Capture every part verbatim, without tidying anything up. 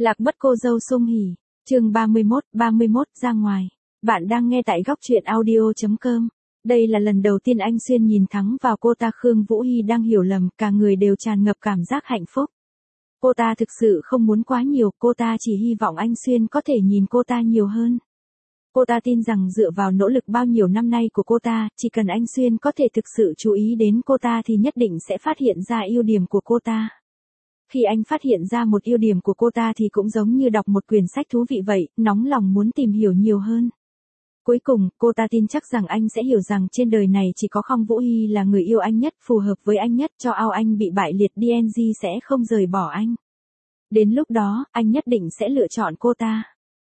Lạc mất cô dâu Sung Hỉ, chương ba mươi mốt, ba mươi mốt ra ngoài. Bạn đang nghe tại góc truyện audio chấm com. Đây là lần đầu tiên anh Xuyên nhìn thẳng vào cô ta. Khương Vũ Hy đang hiểu lầm, cả người đều tràn ngập cảm giác hạnh phúc. Cô ta thực sự không muốn quá nhiều, cô ta chỉ hy vọng anh Xuyên có thể nhìn cô ta nhiều hơn. Cô ta tin rằng dựa vào nỗ lực bao nhiêu năm nay của cô ta, chỉ cần anh Xuyên có thể thực sự chú ý đến cô ta thì nhất định sẽ phát hiện ra ưu điểm của cô ta. Khi anh phát hiện ra một ưu điểm của cô ta thì cũng giống như đọc một quyển sách thú vị vậy, nóng lòng muốn tìm hiểu nhiều hơn. Cuối cùng, cô ta tin chắc rằng anh sẽ hiểu rằng trên đời này chỉ có Khương Vũ Hy là người yêu anh nhất, phù hợp với anh nhất, cho ao anh bị bại liệt đê en giê sẽ không rời bỏ anh. Đến lúc đó, anh nhất định sẽ lựa chọn cô ta.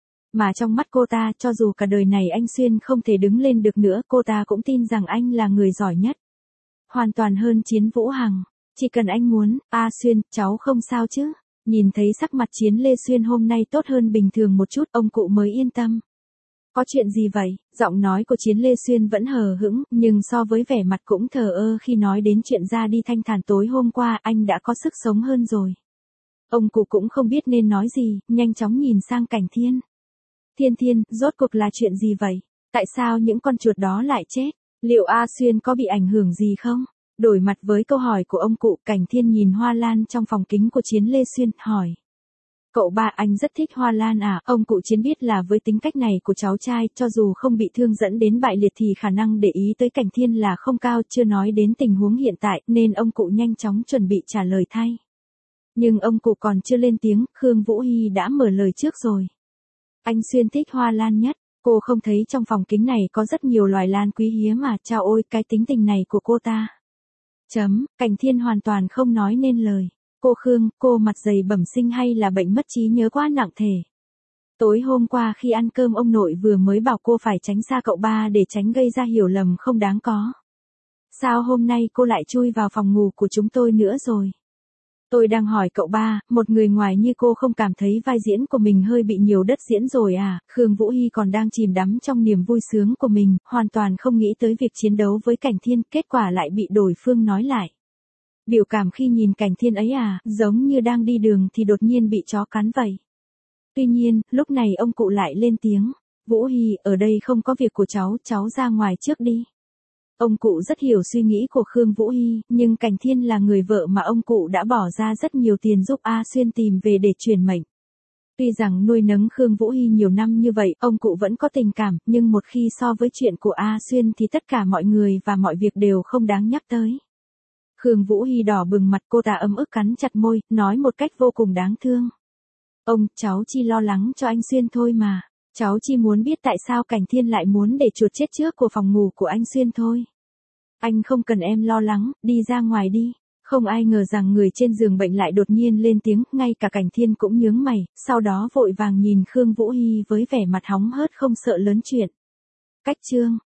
Mà trong mắt cô ta, cho dù cả đời này anh Xuyên không thể đứng lên được nữa, cô ta cũng tin rằng anh là người giỏi nhất. Hoàn toàn hơn Chiến Vũ Hằng. Chỉ cần anh muốn, a Xuyên, cháu không sao chứ? Nhìn thấy sắc mặt Chiến Lê Xuyên hôm nay tốt hơn bình thường một chút, ông cụ mới yên tâm. Có chuyện gì vậy? Giọng nói của Chiến Lê Xuyên vẫn hờ hững, nhưng so với vẻ mặt cũng thờ ơ khi nói đến chuyện ra đi thanh thản tối hôm qua, anh đã có sức sống hơn rồi. Ông cụ cũng không biết nên nói gì, nhanh chóng nhìn sang Cảnh Thiên. Thiên Thiên, rốt cuộc là chuyện gì vậy? Tại sao những con chuột đó lại chết? Liệu A Xuyên có bị ảnh hưởng gì không? Đổi mặt với câu hỏi của ông cụ, Cảnh Thiên nhìn hoa lan trong phòng kính của Chiến Lê Xuyên, hỏi. Cậu ba, anh rất thích hoa lan à? Ông cụ Chiến biết là với tính cách này của cháu trai, cho dù không bị thương dẫn đến bại liệt thì khả năng để ý tới Cảnh Thiên là không cao, chưa nói đến tình huống hiện tại, nên ông cụ nhanh chóng chuẩn bị trả lời thay. Nhưng ông cụ còn chưa lên tiếng, Khương Vũ Hy đã mở lời trước rồi. Anh Xuyên thích hoa lan nhất. Cô không thấy trong phòng kính này có rất nhiều loài lan quý hiếm mà, chao ôi, cái tính tình này của cô ta. Chấm, Cảnh Thiên hoàn toàn không nói nên lời. Cô Khương, cô mặt dày bẩm sinh hay là bệnh mất trí nhớ quá nặng thể? Tối hôm qua khi ăn cơm ông nội vừa mới bảo cô phải tránh xa cậu ba để tránh gây ra hiểu lầm không đáng có. Sao hôm nay cô lại chui vào phòng ngủ của chúng tôi nữa rồi? Tôi đang hỏi cậu ba, một người ngoài như cô không cảm thấy vai diễn của mình hơi bị nhiều đất diễn rồi à? Khương Vũ Hy còn đang chìm đắm trong niềm vui sướng của mình, hoàn toàn không nghĩ tới việc chiến đấu với Cảnh Thiên, kết quả lại bị đối phương nói lại. Biểu cảm khi nhìn Cảnh Thiên ấy à, giống như đang đi đường thì đột nhiên bị chó cắn vậy. Tuy nhiên, lúc này ông cụ lại lên tiếng. Vũ Hy, ở đây không có việc của cháu, cháu ra ngoài trước đi. Ông cụ rất hiểu suy nghĩ của Khương Vũ Hy, nhưng Cảnh Thiên là người vợ mà ông cụ đã bỏ ra rất nhiều tiền giúp A Xuyên tìm về để truyền mệnh. Tuy rằng nuôi nấng Khương Vũ Hy nhiều năm như vậy, ông cụ vẫn có tình cảm, nhưng một khi so với chuyện của A Xuyên thì tất cả mọi người và mọi việc đều không đáng nhắc tới. Khương Vũ Hy đỏ bừng mặt, cô ta ấm ức cắn chặt môi, nói một cách vô cùng đáng thương. Ông, cháu chỉ lo lắng cho anh Xuyên thôi mà. Cháu chỉ muốn biết tại sao Cảnh Thiên lại muốn để chuột chết trước của phòng ngủ của anh Xuyên thôi. Anh không cần em lo lắng, đi ra ngoài đi. Không ai ngờ rằng người trên giường bệnh lại đột nhiên lên tiếng, ngay cả Cảnh Thiên cũng nhướng mày, sau đó vội vàng nhìn Khương Vũ Hy với vẻ mặt hóng hớt không sợ lớn chuyện. Cách chương.